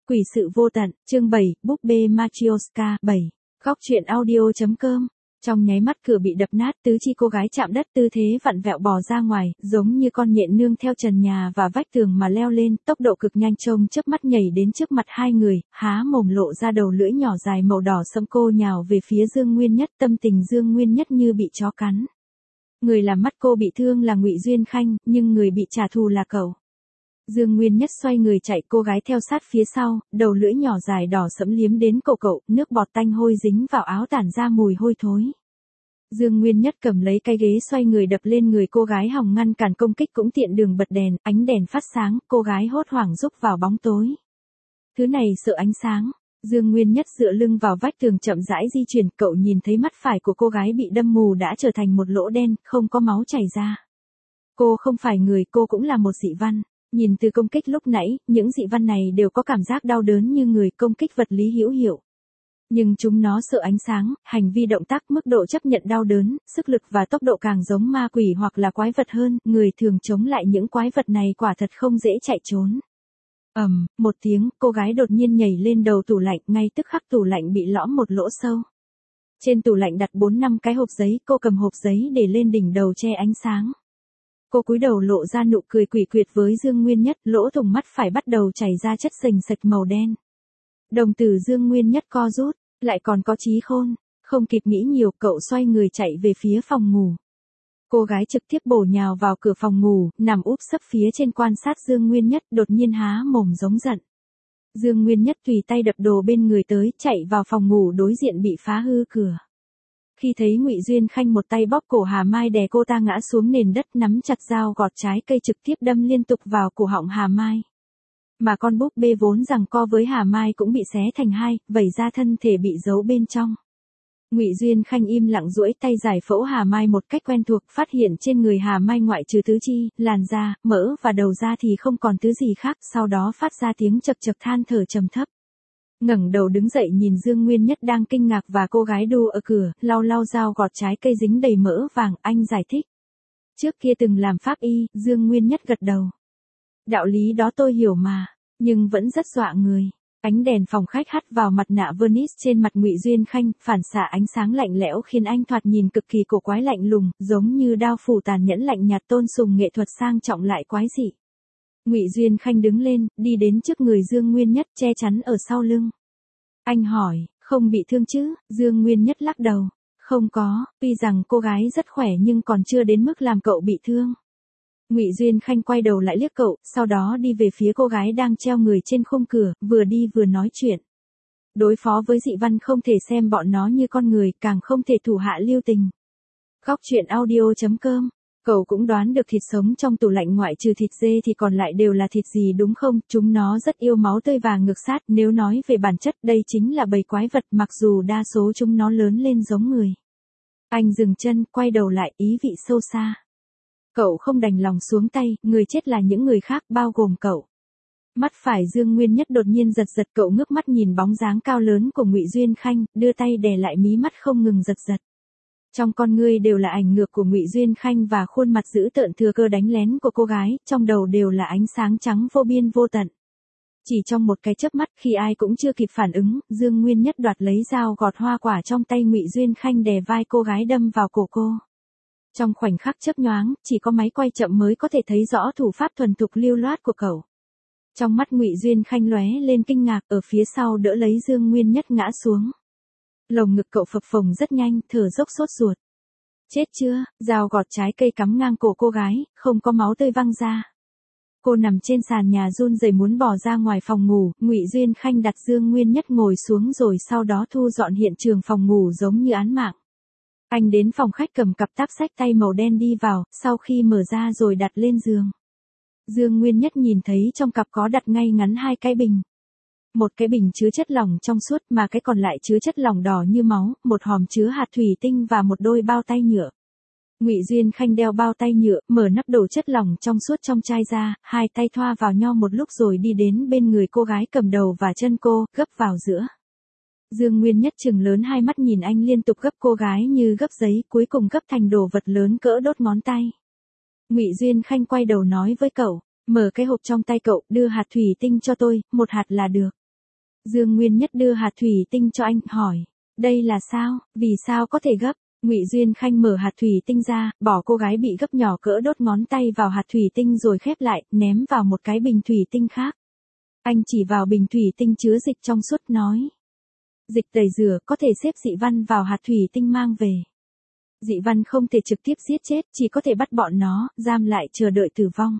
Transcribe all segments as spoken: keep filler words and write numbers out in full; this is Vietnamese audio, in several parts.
Quỷ sự vô tận, chương bảy, búp bê Matryoshka, bảy. Góc truyện audio.com. Trong nháy mắt cửa bị đập nát, tứ chi cô gái chạm đất, tư thế vặn vẹo bò ra ngoài, giống như con nhện nương theo trần nhà và vách tường mà leo lên, tốc độ cực nhanh, trông chớp mắt nhảy đến trước mặt hai người, há mồm lộ ra đầu lưỡi nhỏ dài màu đỏ sẫm. Cô nhào về phía Dương Nguyên Nhất, tâm tình Dương Nguyên Nhất như bị chó cắn. Người làm mắt cô bị thương là Ngụy Duyên Khanh, nhưng người bị trả thù là cậu. Dương Nguyên Nhất xoay người chạy, cô gái theo sát phía sau, đầu lưỡi nhỏ dài đỏ sẫm liếm đến cổ cậu, nước bọt tanh hôi dính vào áo tản ra mùi hôi thối. Dương Nguyên Nhất cầm lấy cái ghế xoay người đập lên người cô gái hòng ngăn cản công kích, cũng tiện đường bật đèn, ánh đèn phát sáng, cô gái hốt hoảng rúc vào bóng tối. Thứ này sợ ánh sáng. Dương Nguyên Nhất dựa lưng vào vách tường chậm rãi di chuyển, cậu nhìn thấy mắt phải của cô gái bị đâm mù đã trở thành một lỗ đen, không có máu chảy ra. Cô không phải người, cô cũng là một dị văn. Nhìn từ công kích lúc nãy, những dị văn này đều có cảm giác đau đớn như người, công kích vật lý hữu hiệu. Nhưng chúng nó sợ ánh sáng, hành vi động tác, mức độ chấp nhận đau đớn, sức lực và tốc độ càng giống ma quỷ hoặc là quái vật hơn, người thường chống lại những quái vật này quả thật không dễ chạy trốn. Ầm, um, một tiếng, cô gái đột nhiên nhảy lên đầu tủ lạnh, ngay tức khắc tủ lạnh bị lõm một lỗ sâu. Trên tủ lạnh đặt bốn năm cái hộp giấy, cô cầm hộp giấy để lên đỉnh đầu che ánh sáng. Cô cúi đầu lộ ra nụ cười quỷ quyệt với Dương Nguyên Nhất, lỗ thủng mắt phải bắt đầu chảy ra chất sình sạch màu đen. Đồng tử Dương Nguyên Nhất co rút, lại còn có trí khôn, không kịp nghĩ nhiều, cậu xoay người chạy về phía phòng ngủ. Cô gái trực tiếp bổ nhào vào cửa phòng ngủ, nằm úp sấp phía trên quan sát Dương Nguyên Nhất, đột nhiên há mồm giống giận. Dương Nguyên Nhất tùy tay đập đồ bên người tới, chạy vào phòng ngủ đối diện bị phá hư cửa. Khi thấy Ngụy Duyên Khanh một tay bóp cổ Hà Mai đè cô ta ngã xuống nền đất, nắm chặt dao gọt trái cây trực tiếp đâm liên tục vào cổ họng Hà Mai. Mà con búp bê vốn giằng co với Hà Mai cũng bị xé thành hai, vẩy ra, thân thể bị giấu bên trong. Ngụy Duyên Khanh im lặng duỗi tay giải phẫu Hà Mai một cách quen thuộc, phát hiện trên người Hà Mai ngoại trừ tứ chi, làn da, mỡ và đầu da thì không còn thứ gì khác, sau đó phát ra tiếng chật chật than thở trầm thấp. Ngẩng đầu đứng dậy nhìn Dương Nguyên Nhất đang kinh ngạc và cô gái đu ở cửa, lau lau dao gọt trái cây dính đầy mỡ vàng, anh giải thích. Trước kia từng làm pháp y, Dương Nguyên Nhất gật đầu. Đạo lý đó tôi hiểu mà, nhưng vẫn rất dọa người. Ánh đèn phòng khách hắt vào mặt nạ vernice trên mặt Ngụy Duyên Khanh, phản xạ ánh sáng lạnh lẽo khiến anh thoạt nhìn cực kỳ cổ quái lạnh lùng, giống như đao phủ tàn nhẫn lạnh nhạt, tôn sùng nghệ thuật sang trọng lại quái dị. Ngụy Duyên Khanh đứng lên, đi đến trước người Dương Nguyên Nhất, che chắn ở sau lưng. Anh hỏi, không bị thương chứ? Dương Nguyên Nhất lắc đầu. Không có, tuy rằng cô gái rất khỏe nhưng còn chưa đến mức làm cậu bị thương. Ngụy Duyên Khanh quay đầu lại liếc cậu, sau đó đi về phía cô gái đang treo người trên khung cửa, vừa đi vừa nói chuyện. Đối phó với dị văn không thể xem bọn nó như con người, càng không thể thủ hạ lưu tình. Góc truyện audio.com. Cậu cũng đoán được thịt sống trong tủ lạnh ngoại trừ thịt dê thì còn lại đều là thịt gì đúng không? Chúng nó rất yêu máu tươi và ngược sát, nếu nói về bản chất đây chính là bầy quái vật, mặc dù đa số chúng nó lớn lên giống người. Anh dừng chân, quay đầu lại, ý vị sâu xa. Cậu không đành lòng xuống tay, người chết là những người khác, bao gồm cậu. Mắt phải Dương Nguyên Nhất đột nhiên giật giật, cậu ngước mắt nhìn bóng dáng cao lớn của Ngụy Duyên Khanh, đưa tay đè lại mí mắt không ngừng giật giật. Trong con ngươi đều là ảnh ngược của Ngụy Duyên Khanh và khuôn mặt dữ tợn thừa cơ đánh lén của cô gái, trong đầu đều là ánh sáng trắng vô biên vô tận. Chỉ trong một cái chớp mắt, khi ai cũng chưa kịp phản ứng, Dương Nguyên Nhất đoạt lấy dao gọt hoa quả trong tay Ngụy Duyên Khanh, đè vai cô gái đâm vào cổ cô. Trong khoảnh khắc chớp nhoáng, chỉ có máy quay chậm mới có thể thấy rõ thủ pháp thuần thục lưu loát của cậu. Trong mắt Ngụy Duyên Khanh lóe lên kinh ngạc, ở phía sau đỡ lấy Dương Nguyên Nhất ngã xuống. Lồng ngực cậu phập phồng rất nhanh, thở dốc sốt ruột. Chết chưa? Dao gọt trái cây cắm ngang cổ cô gái, không có máu tươi văng ra. Cô nằm trên sàn nhà run rẩy muốn bỏ ra ngoài phòng ngủ, Ngụy Duyên Khanh đặt Dương Nguyên Nhất ngồi xuống rồi sau đó thu dọn hiện trường phòng ngủ giống như án mạng. Anh đến phòng khách cầm cặp táp xách tay màu đen đi vào, sau khi mở ra rồi đặt lên giường. Dương Nguyên Nhất nhìn thấy trong cặp có đặt ngay ngắn hai cái bình. Một cái bình chứa chất lỏng trong suốt mà cái còn lại chứa chất lỏng đỏ như máu, một hòm chứa hạt thủy tinh và một đôi bao tay nhựa. Ngụy Duyên Khanh đeo bao tay nhựa, mở nắp đổ chất lỏng trong suốt trong chai ra, hai tay thoa vào nhau một lúc rồi đi đến bên người cô gái cầm đầu và chân cô, gấp vào giữa. Dương Nguyên Nhất trừng lớn hai mắt nhìn anh liên tục gấp cô gái như gấp giấy, cuối cùng gấp thành đồ vật lớn cỡ đốt ngón tay. Ngụy Duyên Khanh quay đầu nói với cậu, mở cái hộp trong tay cậu, đưa hạt thủy tinh cho tôi, một hạt là được. Dương Nguyên Nhất đưa hạt thủy tinh cho anh, hỏi, đây là sao, vì sao có thể gấp? Ngụy Duyên Khanh mở hạt thủy tinh ra, bỏ cô gái bị gấp nhỏ cỡ đốt ngón tay vào hạt thủy tinh rồi khép lại, ném vào một cái bình thủy tinh khác. Anh chỉ vào bình thủy tinh chứa dịch trong suốt nói. Dịch tẩy rửa có thể xếp dị văn vào hạt thủy tinh mang về. Dị văn không thể trực tiếp giết chết, chỉ có thể bắt bọn nó, giam lại chờ đợi tử vong.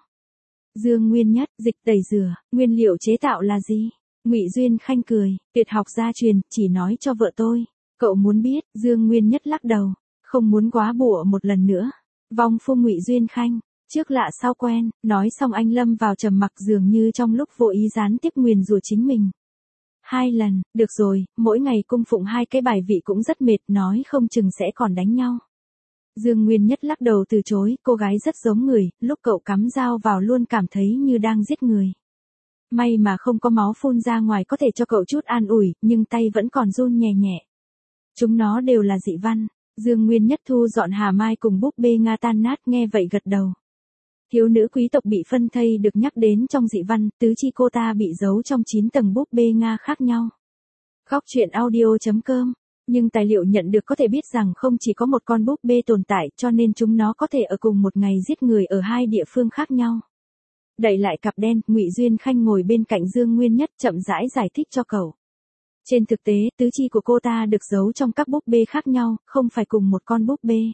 Dương Nguyên Nhất, dịch tẩy rửa, nguyên liệu chế tạo là gì? Ngụy Duyên Khanh cười, tuyệt học gia truyền, chỉ nói cho vợ tôi. Cậu muốn biết? Dương Nguyên Nhất lắc đầu, không muốn quá bủa một lần nữa. Vong phu Ngụy Duyên Khanh, trước lạ sau quen, nói xong anh lâm vào trầm mặc dường như trong lúc vô ý gián tiếp nguyền rủa chính mình. Hai lần, được rồi, mỗi ngày cung phụng hai cái bài vị cũng rất mệt, nói không chừng sẽ còn đánh nhau. Dương Nguyên Nhất lắc đầu từ chối, cô gái rất giống người, lúc cậu cắm dao vào luôn cảm thấy như đang giết người. May mà không có máu phun ra ngoài có thể cho cậu chút an ủi, nhưng tay vẫn còn run nhẹ nhẹ. Chúng nó đều là dị văn. Dương Nguyên Nhất thu dọn hà mai cùng búp bê Nga tan nát, nghe vậy gật đầu. Thiếu nữ quý tộc bị phân thây được nhắc đến trong dị văn, tứ chi cô ta bị giấu trong chín tầng búp bê Nga khác nhau. Góc truyện audio chấm com. Nhưng tài liệu nhận được có thể biết rằng không chỉ có một con búp bê tồn tại, cho nên chúng nó có thể ở cùng một ngày giết người ở hai địa phương khác nhau. Đẩy lại cặp đen, Ngụy Duyên Khanh ngồi bên cạnh Dương Nguyên Nhất chậm rãi giải thích cho cậu. Trên thực tế, tứ chi của cô ta được giấu trong các búp bê khác nhau, không phải cùng một con búp bê.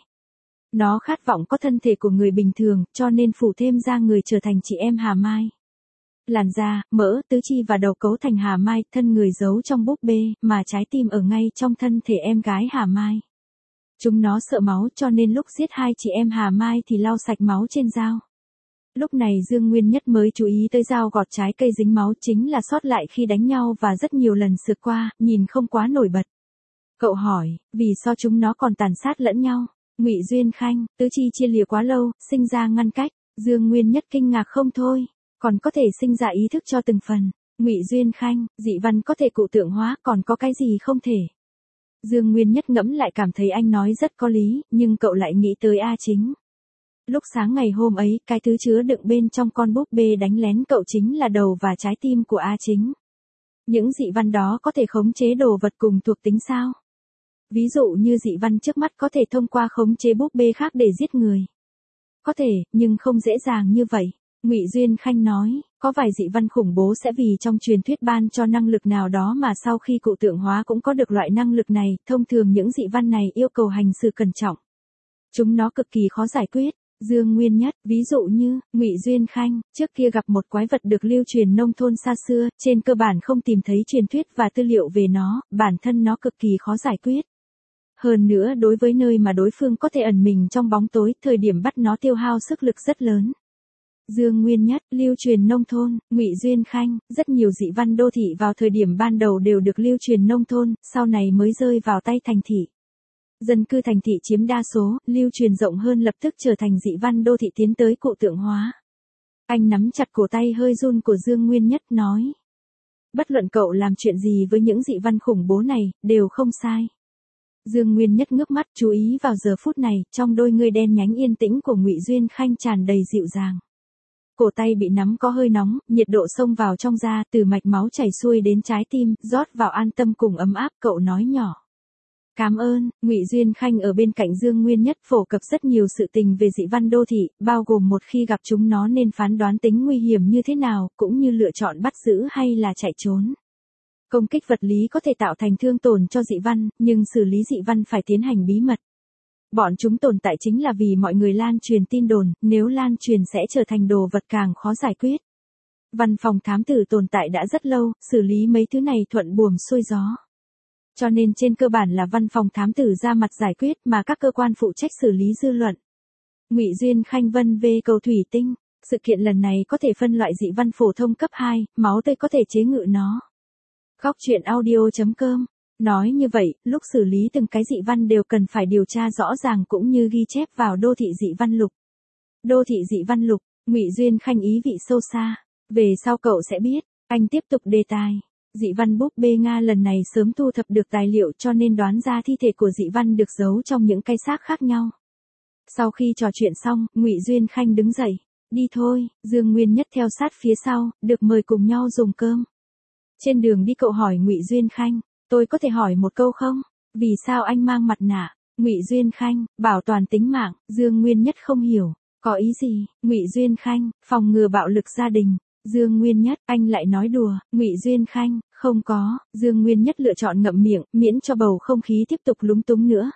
Nó khát vọng có thân thể của người bình thường, cho nên phủ thêm ra người trở thành chị em Hà Mai. Làn da, mỡ, tứ chi và đầu cấu thành Hà Mai, thân người giấu trong búp bê, mà trái tim ở ngay trong thân thể em gái Hà Mai. Chúng nó sợ máu cho nên lúc giết hai chị em Hà Mai thì lau sạch máu trên dao. Lúc này Dương Nguyên Nhất mới chú ý tới dao gọt trái cây dính máu chính là sót lại khi đánh nhau và rất nhiều lần sượt qua, nhìn không quá nổi bật. Cậu hỏi, vì sao chúng nó còn tàn sát lẫn nhau? Ngụy Duyên Khanh, tứ chi chia lìa quá lâu, sinh ra ngăn cách. Dương Nguyên Nhất kinh ngạc không thôi, còn có thể sinh ra ý thức cho từng phần. Ngụy Duyên Khanh, dị văn có thể cụ tượng hóa, còn có cái gì không thể? Dương Nguyên Nhất ngẫm lại cảm thấy anh nói rất có lý, nhưng cậu lại nghĩ tới A Chính. Lúc sáng ngày hôm ấy, cái thứ chứa đựng bên trong con búp bê đánh lén cậu chính là đầu và trái tim của A Chính. Những dị văn đó có thể khống chế đồ vật cùng thuộc tính sao? Ví dụ như dị văn trước mắt có thể thông qua khống chế búp bê khác để giết người. Có thể, nhưng không dễ dàng như vậy. Ngụy Duyên Khanh nói, có vài dị văn khủng bố sẽ vì trong truyền thuyết ban cho năng lực nào đó mà sau khi cụ tượng hóa cũng có được loại năng lực này, thông thường những dị văn này yêu cầu hành sự cẩn trọng. Chúng nó cực kỳ khó giải quyết. Dương Nguyên Nhất, ví dụ như, Ngụy Duyên Khanh, trước kia gặp một quái vật được lưu truyền nông thôn xa xưa, trên cơ bản không tìm thấy truyền thuyết và tư liệu về nó, bản thân nó cực kỳ khó giải quyết. Hơn nữa đối với nơi mà đối phương có thể ẩn mình trong bóng tối, thời điểm bắt nó tiêu hao sức lực rất lớn. Dương Nguyên Nhất, lưu truyền nông thôn, Ngụy Duyên Khanh, rất nhiều dị văn đô thị vào thời điểm ban đầu đều được lưu truyền nông thôn, sau này mới rơi vào tay thành thị. Dân cư thành thị chiếm đa số, lưu truyền rộng hơn lập tức trở thành dị văn đô thị tiến tới cụ tượng hóa. Anh nắm chặt cổ tay hơi run của Dương Nguyên Nhất nói. Bất luận cậu làm chuyện gì với những dị văn khủng bố này, đều không sai. Dương Nguyên Nhất ngước mắt chú ý vào giờ phút này, trong đôi ngươi đen nhánh yên tĩnh của Ngụy Duyên Khanh tràn đầy dịu dàng. Cổ tay bị nắm có hơi nóng, nhiệt độ xông vào trong da, từ mạch máu chảy xuôi đến trái tim, rót vào an tâm cùng ấm áp, cậu nói nhỏ. Cảm ơn. Ngụy Duyên Khanh ở bên cạnh Dương Nguyên Nhất phổ cập rất nhiều sự tình về dị văn đô thị, bao gồm một khi gặp chúng nó nên phán đoán tính nguy hiểm như thế nào, cũng như lựa chọn bắt giữ hay là chạy trốn. Công kích vật lý có thể tạo thành thương tổn cho dị văn, nhưng xử lý dị văn phải tiến hành bí mật. Bọn chúng tồn tại chính là vì mọi người lan truyền tin đồn, nếu lan truyền sẽ trở thành đồ vật càng khó giải quyết. Văn phòng thám tử tồn tại đã rất lâu, xử lý mấy thứ này thuận buồm xuôi gió. Cho nên trên cơ bản là văn phòng thám tử ra mặt giải quyết mà các cơ quan phụ trách xử lý dư luận. Ngụy Duyên Khanh vân về cầu thủy tinh. Sự kiện lần này có thể phân loại dị văn phổ thông cấp hai, máu tươi có thể chế ngự nó. Góc truyện audio chấm com. Nói như vậy, lúc xử lý từng cái dị văn đều cần phải điều tra rõ ràng cũng như ghi chép vào đô thị dị văn lục. Đô thị dị văn lục, Ngụy Duyên Khanh ý vị sâu xa. Về sau cậu sẽ biết. Anh tiếp tục đề tài. Dị văn búp bê Nga lần này sớm thu thập được tài liệu cho nên đoán ra thi thể của dị văn được giấu trong những cái xác khác nhau. Sau khi trò chuyện xong, Ngụy Duyên Khanh đứng dậy. Đi thôi, Dương Nguyên Nhất theo sát phía sau, được mời cùng nhau dùng cơm. Trên đường đi cậu hỏi Ngụy Duyên Khanh, tôi có thể hỏi một câu không? Vì sao anh mang mặt nạ? Ngụy Duyên Khanh, bảo toàn tính mạng. Dương Nguyên Nhất không hiểu, có ý gì? Ngụy Duyên Khanh, phòng ngừa bạo lực gia đình. Dương Nguyên Nhất, anh lại nói đùa. Ngụy Duyên Khanh, không có. Dương Nguyên Nhất lựa chọn ngậm miệng, miễn cho bầu không khí tiếp tục lúng túng nữa.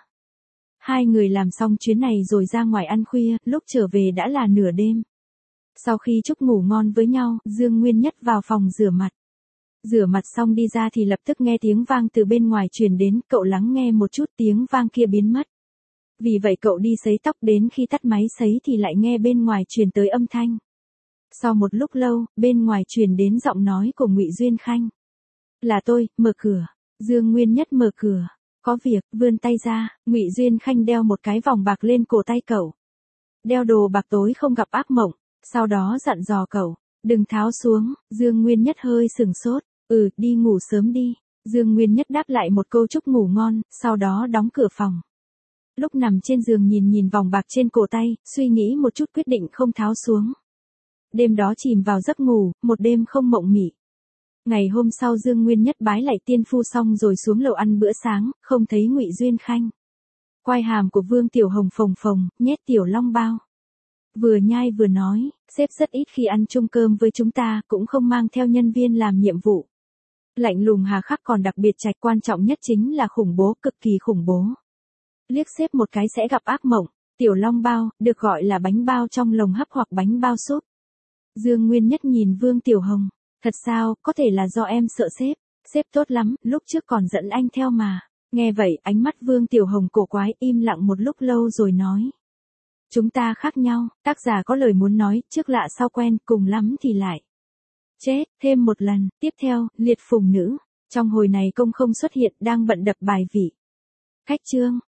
Hai người làm xong chuyến này rồi ra ngoài ăn khuya, lúc trở về đã là nửa đêm. Sau khi chúc ngủ ngon với nhau, Dương Nguyên Nhất vào phòng rửa mặt. Rửa mặt xong đi ra thì lập tức nghe tiếng vang từ bên ngoài truyền đến, cậu lắng nghe một chút, tiếng vang kia biến mất. Vì vậy cậu đi sấy tóc, đến khi tắt máy sấy thì lại nghe bên ngoài truyền tới âm thanh. Sau một lúc lâu, bên ngoài truyền đến giọng nói của Ngụy Duyên Khanh. Là tôi, mở cửa. Dương Nguyên Nhất mở cửa. Có việc, vươn tay ra. Ngụy Duyên Khanh đeo một cái vòng bạc lên cổ tay cậu. Đeo đồ bạc tối không gặp ác mộng. Sau đó dặn dò cậu, đừng tháo xuống. Dương Nguyên Nhất hơi sừng sốt. Ừ, đi ngủ sớm đi. Dương Nguyên Nhất đáp lại một câu chúc ngủ ngon, sau đó đóng cửa phòng. Lúc nằm trên giường nhìn nhìn vòng bạc trên cổ tay, suy nghĩ một chút quyết định không tháo xuống. Đêm đó chìm vào giấc ngủ, một đêm không mộng mị. Ngày hôm sau Dương Nguyên Nhất bái lại tiên phu xong rồi xuống lầu ăn bữa sáng, không thấy Ngụy Duyên Khanh. Quai hàm của Vương Tiểu Hồng phồng phồng, nhét tiểu long bao. Vừa nhai vừa nói, sếp rất ít khi ăn chung cơm với chúng ta, cũng không mang theo nhân viên làm nhiệm vụ. Lạnh lùng hà khắc, còn đặc biệt trạch, quan trọng nhất chính là khủng bố, cực kỳ khủng bố. Liếc sếp một cái sẽ gặp ác mộng. Tiểu long bao, được gọi là bánh bao trong lồng hấp hoặc bánh bao súp. Dương Nguyên Nhất nhìn Vương Tiểu Hồng. Thật sao, có thể là do em sợ sếp. Sếp tốt lắm, lúc trước còn dẫn anh theo mà. Nghe vậy, ánh mắt Vương Tiểu Hồng cổ quái, im lặng một lúc lâu rồi nói. Chúng ta khác nhau, tác giả có lời muốn nói, trước lạ sau quen, cùng lắm thì lại. Chết, thêm một lần. Tiếp theo, liệt phùng nữ. Trong hồi này công không xuất hiện, đang bận đập bài vị. Cách chương.